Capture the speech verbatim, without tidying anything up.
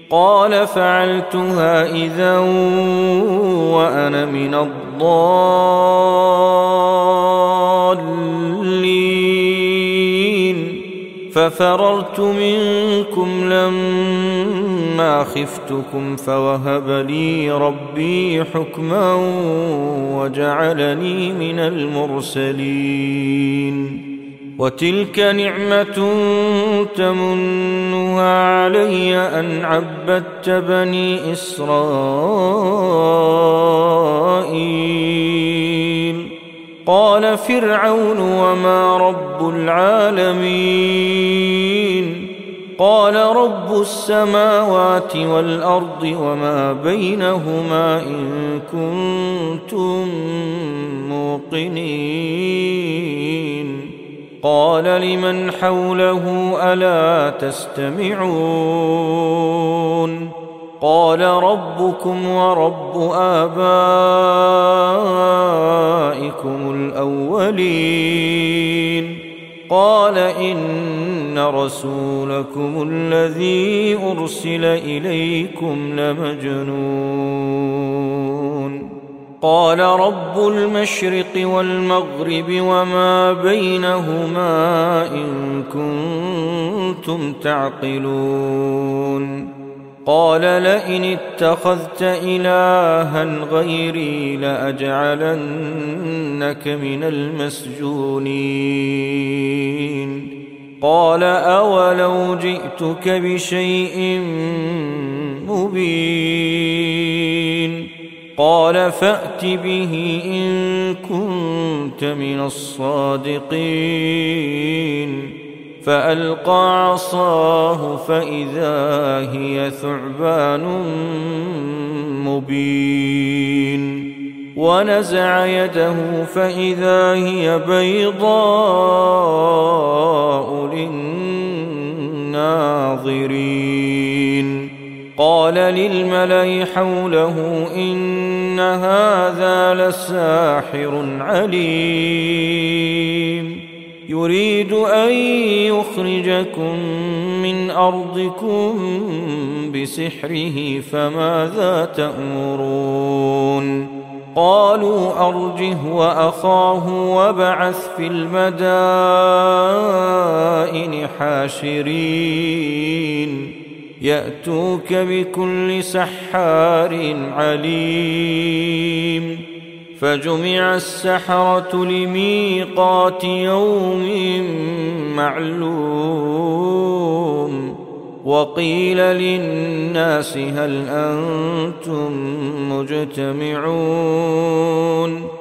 قال فعلتها إذا وأنا من الضالين ففررت منكم لما خفتكم فوهب لي ربي حكما وجعلني من المرسلين وتلك نعمة تمنها علي أن عبدت بني إسرائيل قال فرعون وما رب العالمين قال رب السماوات والأرض وما بينهما إن كنتم موقنين قال لمن حوله ألا تستمعون قال ربكم ورب آبائكم الأولين قال إن رسولكم الذي أرسل إليكم لمجنون قال رب المشرق والمغرب وما بينهما إن كنتم تعقلون قال لئن اتخذت إلها غيري لأجعلنك من المسجونين قال أولو جئتك بشيء مبين قال فأت به إن كنت من الصادقين فألقى عصاه فإذا هي ثعبان مبين ونزع يده فإذا هي بيضاء للناظرين قال للملأ حوله إن هذا لساحر عليم يريد أن يخرجكم من أرضكم بسحره فماذا تأمرون قالوا أرجه وأخاه وابعث في المدائن حاشرين يأتوك بكل سحار عليم فجمع السحرة لميقات يوم معلوم وقيل للناس هل أنتم مجتمعون